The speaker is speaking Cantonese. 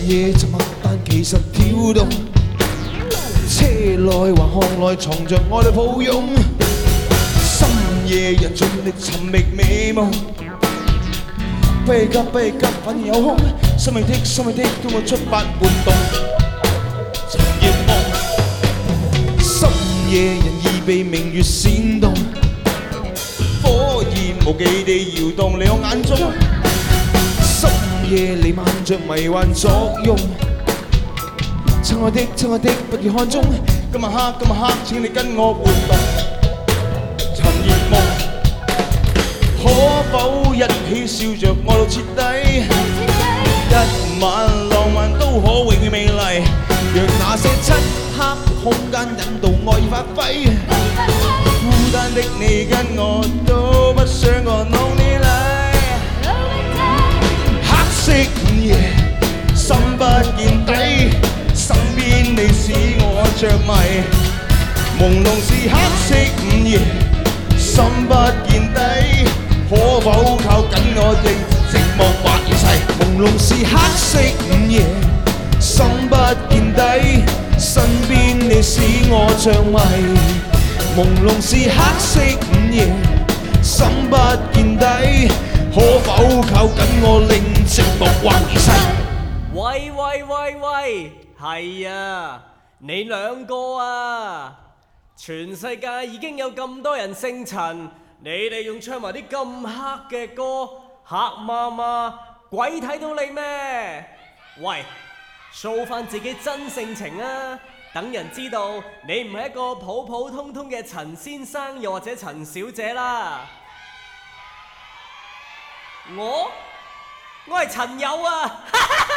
夜沉默，但其實跳動。車內還巷內藏着愛侶抱擁。深夜人盡力尋覓美夢。不急不急，反而有空。心裏的，都我出發活動。尋夜夢。深夜人已被明月煽動。火焰無忌地搖動你我眼中。深夜彌漫着迷幻作用。親愛的，不要看中。今晚黑，請你跟我活動。尋夜夢。可否一起笑着愛到徹底？一晚浪漫都可永遠美麗。讓那些漆黑空間引導愛意發揮。孤單的你跟我都不想我弄你嚟。黑色午夜，心不見底，身邊你使我着迷。朦朧是黑色午夜，心不見底。可否靠緊我認寂寞或現世？朦朧是黑色午夜，心不見底，身邊你使我着迷。朦朧是黑色午夜，心不見底，可否靠緊我令寂寞或現世？ 喂，係啊，你兩個啊，全世界已經有咁多人姓陳。你哋仲唱埋啲咁黑嘅歌，黑媽媽，鬼睇到你咩？喂 ，show 翻自己真性情啊！等人知道你唔係一個普普通通嘅陳先生，又或者陳小姐啦。我係陳友啊！